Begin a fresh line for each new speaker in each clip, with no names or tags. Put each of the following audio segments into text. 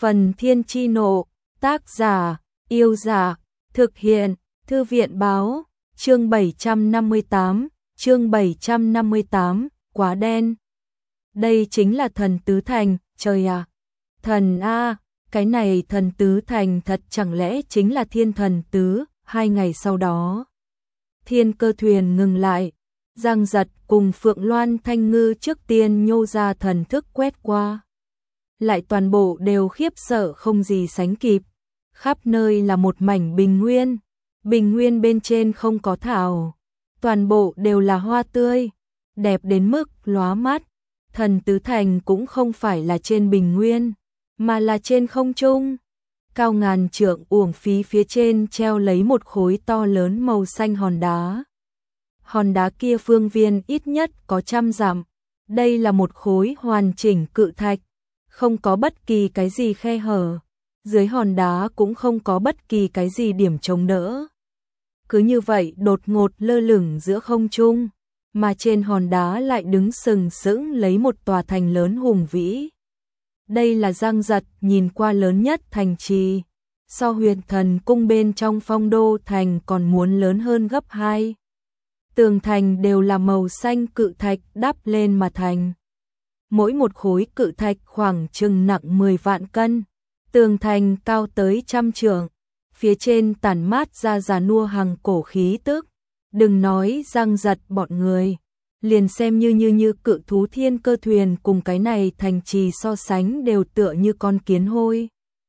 Phần Thiên Chi Nộ, tác giả, Yêu Dạ, thực hiện, Thư viện Báo, chương 758, quá đen. Đây chính là thần tứ thành, trời à, thần a, cái này thần tứ thành thật chẳng lẽ chính là thiên thần tứ. 2 ngày sau đó, thiên cơ thuyền ngừng lại, Giang Giật cùng Phượng Loan Thanh Ngư trước tiên nhô ra thần thức quét qua. Lại toàn bộ đều khiếp sợ không gì sánh kịp, khắp nơi là một mảnh bình nguyên bên trên không có thảo, toàn bộ đều là hoa tươi, đẹp đến mức lóa mắt. Thần tứ thành cũng không phải là trên bình nguyên, mà là trên không trung, cao ngàn trượng uổng phí, phía trên treo lấy một khối to lớn màu xanh hòn đá. Hòn đá kia phương viên ít nhất có 100 dặm, đây là một khối hoàn chỉnh cự thạch, không có bất kỳ cái gì khe hở, dưới hòn đá cũng không có bất kỳ cái gì điểm chống đỡ. Cứ như vậy đột ngột lơ lửng giữa không trung, mà trên hòn đá lại đứng sừng sững lấy một tòa thành lớn hùng vĩ. Đây là Giang Giật nhìn qua lớn nhất thành trì, so Huyền Thần cung bên trong Phong Đô thành còn muốn lớn hơn gấp 2. Tường thành đều là màu xanh cự thạch đắp lên mà thành. Mỗi một khối cự thạch khoảng chừng nặng 10 vạn cân, tường thành cao tới 100 trượng, phía trên tản mát ra già nua hàng cổ khí tức. Đừng nói Giang Giật bọn người, liền xem như cự thú thiên cơ thuyền cùng cái này thành trì so sánh đều tựa như con kiến hôi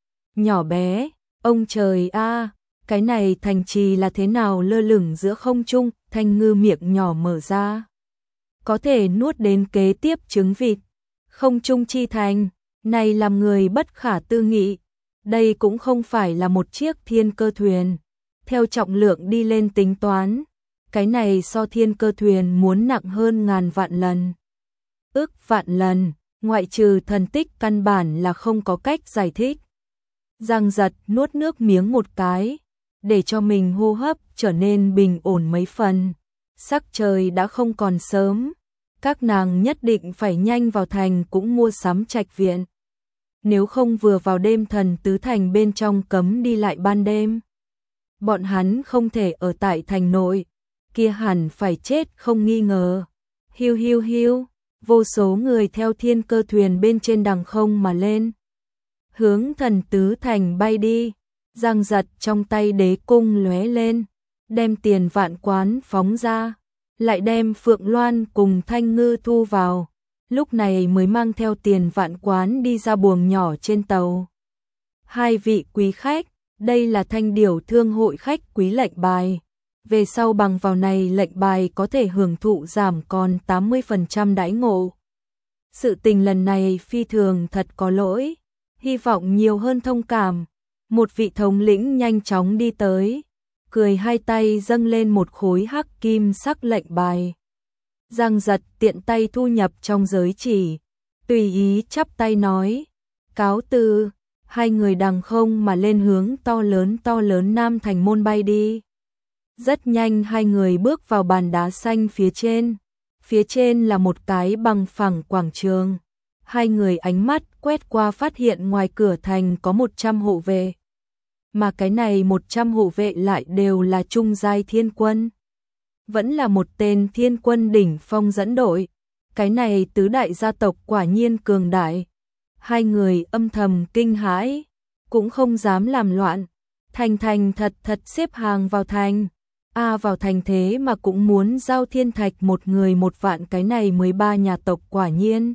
nhỏ bé. Ông trời a, cái này thành trì là thế nào lơ lửng giữa không trung? Thanh Ngư miệng nhỏ mở ra, có thể nuốt đến kế tiếp trứng vịt. Không trung chi thành, này làm người bất khả tư nghị. Đây cũng không phải là một chiếc thiên cơ thuyền, theo trọng lượng đi lên tính toán, cái này so thiên cơ thuyền muốn nặng hơn ngàn vạn lần. Ước vạn lần, ngoại trừ thần tích căn bản là không có cách giải thích. Giang Giật nuốt nước miếng một cái, để cho mình hô hấp trở nên bình ổn mấy phần. Sắc trời đã không còn sớm, các nàng nhất định phải nhanh vào thành cũng mua sắm trạch viện. Nếu không vừa vào đêm thần tứ thành bên trong cấm đi lại ban đêm, bọn hắn không thể ở tại thành nội, kia hẳn phải chết không nghi ngờ. Hiu hiu hiu, vô số người theo thiên cơ thuyền bên trên đằng không mà lên, hướng thần tứ thành bay đi. Giang Giật trong tay đế cung lóe lên, đem Tiền Vạn Quán phóng ra, lại đem Phượng Loan cùng Thanh Ngư thu vào, lúc này mới mang theo Tiền Vạn Quán đi ra buồng nhỏ trên tàu. 2 vị quý khách, đây là Thanh Điểu Thương hội khách quý lệnh bài, về sau bằng vào này lệnh bài có thể hưởng thụ giảm còn 80% đãi ngộ. Sự tình lần này phi thường thật có lỗi, hy vọng nhiều hơn thông cảm. Một vị thống lĩnh nhanh chóng đi tới, cười hai tay dâng lên một khối hắc kim sắc lệnh bài. Giang Giật tiện tay thu nhập trong giới chỉ, tùy ý chắp tay nói, cáo từ. 2 người đằng không mà lên hướng to lớn Nam Thành môn bay đi. Rất nhanh 2 người bước vào bàn đá xanh phía trên là một cái bằng phẳng quảng trường. 2 người ánh mắt quét qua phát hiện ngoài cửa thành có 100 hộ vệ, mà cái này 100 hộ vệ lại đều là trung giai thiên quân, vẫn là một tên thiên quân đỉnh phong dẫn đội. Cái này tứ đại gia tộc quả nhiên cường đại. 2 người âm thầm kinh hãi, cũng không dám làm loạn, thành thật xếp hàng vào thành. Vào thành thế mà cũng muốn giao thiên thạch một người 1 vạn, cái này 13 nhà tộc quả nhiên.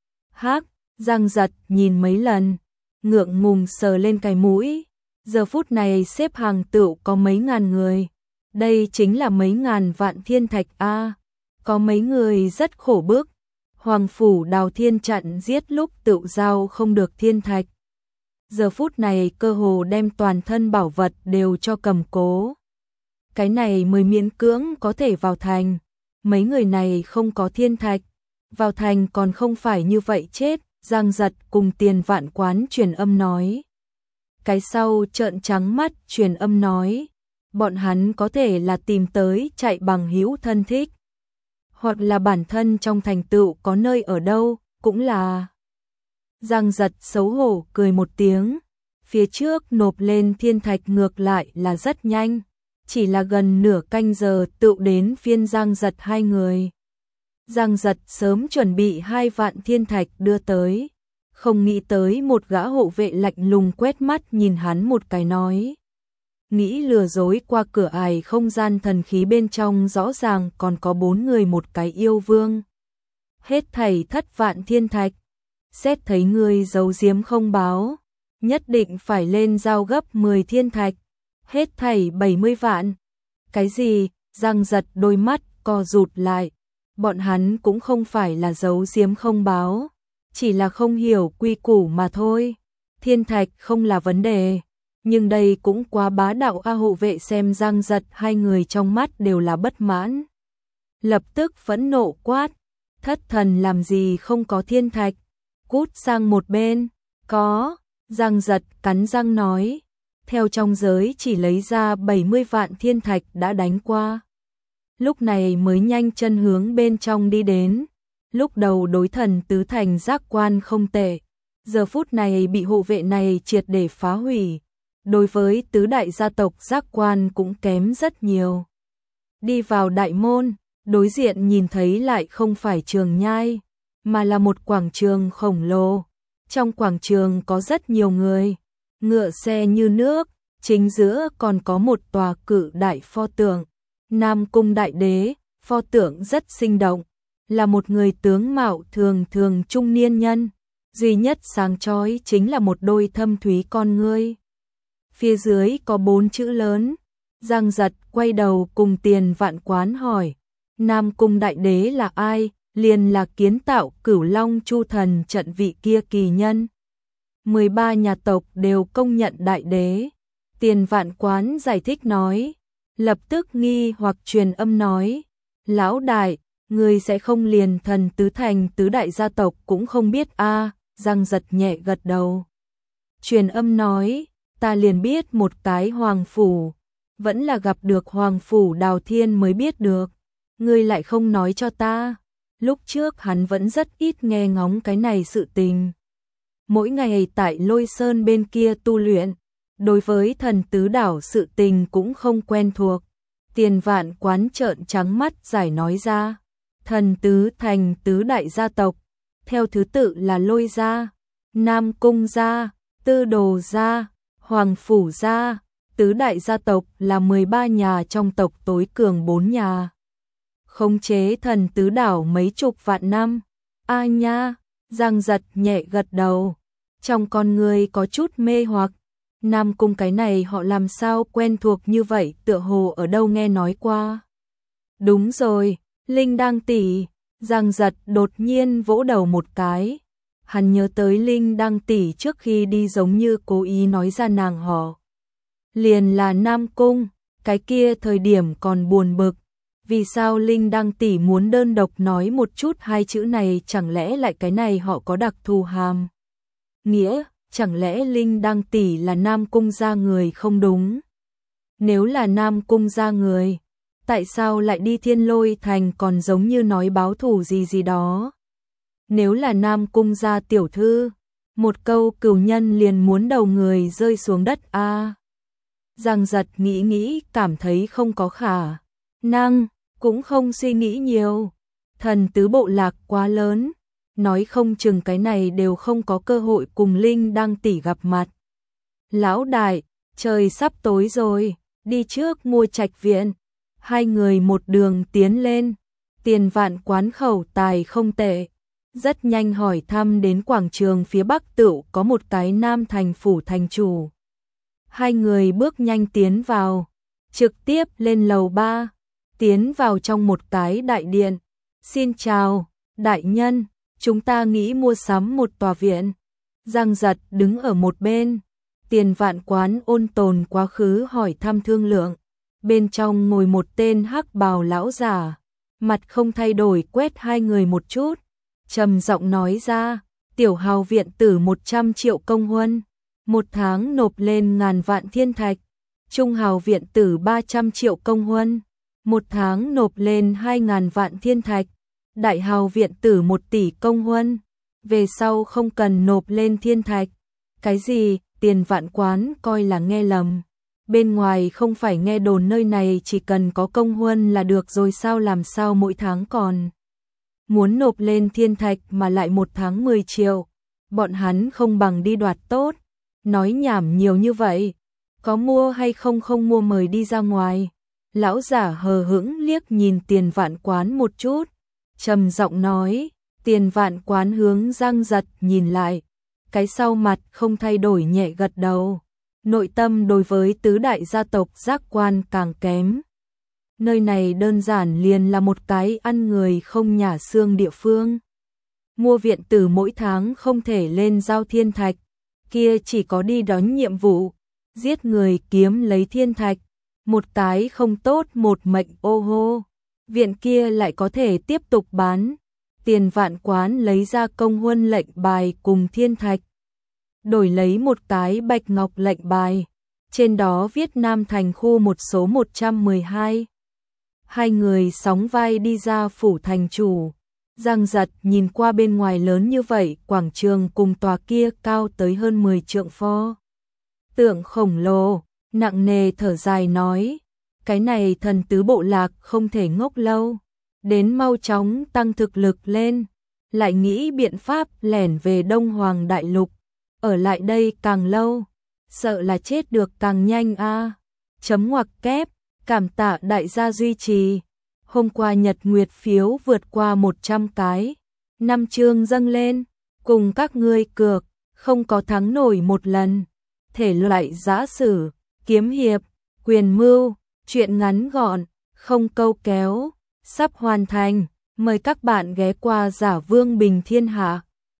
Giang Giật nhìn mấy lần, ngượng ngùng sờ lên cái mũi. Giờ phút này xếp hàng tựu có mấy ngàn người, đây chính là mấy ngàn vạn thiên thạch a. Có mấy người rất khổ bức, Hoàng phủ Đào Thiên chặn giết lúc tựu giao không được thiên thạch, giờ phút này cơ hồ đem toàn thân bảo vật đều cho cầm cố, cái này mới miễn cưỡng có thể vào thành. Mấy người này không có thiên thạch, vào thành còn không phải như vậy chết. Giang Giật cùng Tiền Vạn Quán truyền âm nói. Cái sau trợn trắng mắt truyền âm nói, bọn hắn có thể là tìm tới chạy bằng hữu thân thích, hoặc là bản thân trong thành tựu có nơi ở đâu, cũng là Giang Giật xấu hổ cười một tiếng, phía trước nộp lên thiên thạch ngược lại là rất nhanh, chỉ là gần nửa canh giờ tựu đến phiên Giang Giật hai người. Giang Giật sớm chuẩn bị 2 vạn thiên thạch đưa tới, không nghĩ tới một gã hộ vệ lạnh lùng quét mắt nhìn hắn một cái nói. Nghĩ lừa dối qua cửa ải không gian thần khí bên trong rõ ràng còn có 4 người một cái yêu vương. Hết thảy 3 vạn thiên thạch, xét thấy người giấu giếm không báo, nhất định phải lên giao gấp 10 thiên thạch, hết thảy 70 vạn. Cái gì? Giang Giật đôi mắt co rụt lại, bọn hắn cũng không phải là giấu giếm không báo, chỉ là không hiểu quy củ mà thôi. Thiên thạch không là vấn đề, nhưng đây cũng quá bá đạo a. Hộ vệ xem Giang Giật hai người trong mắt đều là bất mãn. Lập tức phẫn nộ quát, thất thần làm gì không có thiên thạch, cút sang một bên. Có, Giang Giật cắn răng nói, theo trong giới chỉ lấy ra 70 vạn thiên thạch đã đánh qua. Lúc này mới nhanh chân hướng bên trong đi đến. Lúc đầu đối thần tứ thành giác quan không tệ, giờ phút này bị hộ vệ này triệt để phá hủy. Đối với tứ đại gia tộc giác quan cũng kém rất nhiều. Đi vào đại môn, đối diện nhìn thấy lại không phải trường nhai, mà là một quảng trường khổng lồ. Trong quảng trường có rất nhiều người, ngựa xe như nước, chính giữa còn có một tòa cự đại pho tượng. Nam Cung Đại Đế, pho tượng rất sinh động, là một người tướng mạo thường thường trung niên nhân, duy nhất sáng chói chính là một đôi thâm thúy con ngươi. Phía dưới có 4 chữ lớn. Giang Giật quay đầu cùng Tiền Vạn Quán hỏi, Nam Cung Đại Đế là ai? Liền là kiến tạo Cửu Long Chu Thần trận vị kia kỳ nhân. 13 nhà tộc đều công nhận Đại Đế. Tiền Vạn Quán giải thích nói, lập tức nghi hoặc truyền âm nói, lão đại, người sẽ không liền thần tứ thành tứ đại gia tộc cũng không biết a. Giang Giật nhẹ gật đầu. Truyền âm nói, ta liền biết một cái hoàng phủ, vẫn là gặp được hoàng phủ Đào Thiên mới biết được, ngươi lại không nói cho ta. Lúc trước hắn vẫn rất ít nghe ngóng cái này sự tình. Mỗi ngày tại Lôi Sơn bên kia tu luyện, đối với thần tứ đảo sự tình cũng không quen thuộc. Tiền Vạn Quán trợn trắng mắt giải nói ra, thần tứ thành tứ đại gia tộc, theo thứ tự là Lôi gia, Nam Cung gia, Tư Đồ gia, Hoàng phủ gia. Tứ đại gia tộc là 13 nhà trong tộc tối cường 4 nhà. Khống chế thần tứ đảo mấy chục vạn năm. A nha, Giang Giật nhẹ gật đầu, trong con người có chút mê hoặc. Nam Cung cái này họ làm sao quen thuộc như vậy, tựa hồ ở đâu nghe nói qua. Đúng rồi, Linh Đăng tỷ. Giang Giật đột nhiên vỗ đầu một cái. Hắn nhớ tới Linh Đăng tỷ trước khi đi giống như cố ý nói ra nàng họ. Liền là Nam Cung, cái kia thời điểm còn buồn bực. Vì sao Linh Đăng tỷ muốn đơn độc nói một chút hai chữ này, chẳng lẽ lại cái này họ có đặc thù hàm nghĩa, chẳng lẽ Linh Đăng tỷ là Nam Cung gia người không đúng? Nếu là Nam Cung gia người, tại sao lại đi Thiên Lôi Thành, còn giống như nói báo thù gì gì đó? Nếu là Nam Cung gia tiểu thư, một câu cửu nhân liền muốn đầu người rơi xuống đất a. Giang Giật nghĩ cảm thấy không có khả năng, cũng không suy nghĩ nhiều. Thần tứ bộ lạc quá lớn, nói không chừng cái này đều không có cơ hội cùng Linh Đăng tỷ gặp mặt. Lão đại, trời sắp tối rồi, đi trước mua trạch viện. Hai người một đường tiến lên. Tiền Vạn Quán khẩu tài không tệ, rất nhanh hỏi thăm đến quảng trường phía bắc tựu có một cái Nam thành phủ thành chủ. Hai người bước nhanh tiến vào, trực tiếp lên lầu 3, tiến vào trong một cái đại điện. Xin chào, đại nhân, chúng ta nghĩ mua sắm một tòa viện. Giang Giật đứng ở một bên. Tiền Vạn Quán ôn tồn quá khứ hỏi thăm thương lượng. Bên trong ngồi một tên hắc bào lão giả, mặt không thay đổi quét hai người một chút, trầm giọng nói ra, tiểu hào viện tử 100 triệu công huân, một tháng nộp lên ngàn vạn thiên thạch. Trung hào viện tử 300 triệu công huân, một tháng nộp lên 2.000 vạn thiên thạch. Đại hào viện tử 1 tỷ công huân, về sau không cần nộp lên thiên thạch. Cái gì, Tiền Vạn Quán coi là nghe lầm. Bên ngoài không phải nghe đồn nơi này chỉ cần có công huân là được rồi sao, làm sao mỗi tháng còn muốn nộp lên thiên thạch mà lại một tháng 10 triệu. Bọn hắn không bằng đi đoạt tốt. Nói nhảm nhiều như vậy. Có mua hay không, không mua mời đi ra ngoài. Lão giả hờ hững liếc nhìn Tiền Vạn Quán một chút, trầm giọng nói. Tiền Vạn Quán hướng Giang Giật nhìn lại, cái sau mặt không thay đổi nhẹ gật đầu. Nội tâm đối với tứ đại gia tộc giác quan càng kém. Nơi này đơn giản liền là một cái ăn người không nhả xương địa phương. Mua viện tử mỗi tháng không thể lên giao thiên thạch, kia chỉ có đi đón nhiệm vụ, giết người kiếm lấy thiên thạch. Một cái không tốt một mệnh ô hô. Viện kia lại có thể tiếp tục bán. Tiền Vạn Quán lấy ra công huân lệnh bài cùng thiên thạch, đổi lấy một cái bạch ngọc lệnh bài, trên đó viết Nam Thành khu một số 112. Hai người sóng vai đi ra phủ thành chủ. Giang Giật nhìn qua bên ngoài lớn như vậy, quảng trường cùng tòa kia cao tới hơn 10 trượng pho tượng khổng lồ, nặng nề thở dài nói, cái này thần tứ bộ lạc không thể ngốc lâu, đến mau chóng tăng thực lực lên, lại nghĩ biện pháp lẻn về Đông Hoàng Đại Lục, ở lại đây càng lâu, sợ là chết được càng nhanh a. Chấm ngoặc kép, cảm tạ đại gia duy trì. Hôm qua Nhật Nguyệt phiếu vượt qua 100 cái, 5 chương dâng lên, cùng các ngươi cược, không có thắng nổi một lần. Thể loại giã sử, kiếm hiệp, quyền mưu, truyện ngắn gọn, không câu kéo, sắp hoàn thành. Mời các bạn ghé qua Giả Vương Bình Thiên Hạ.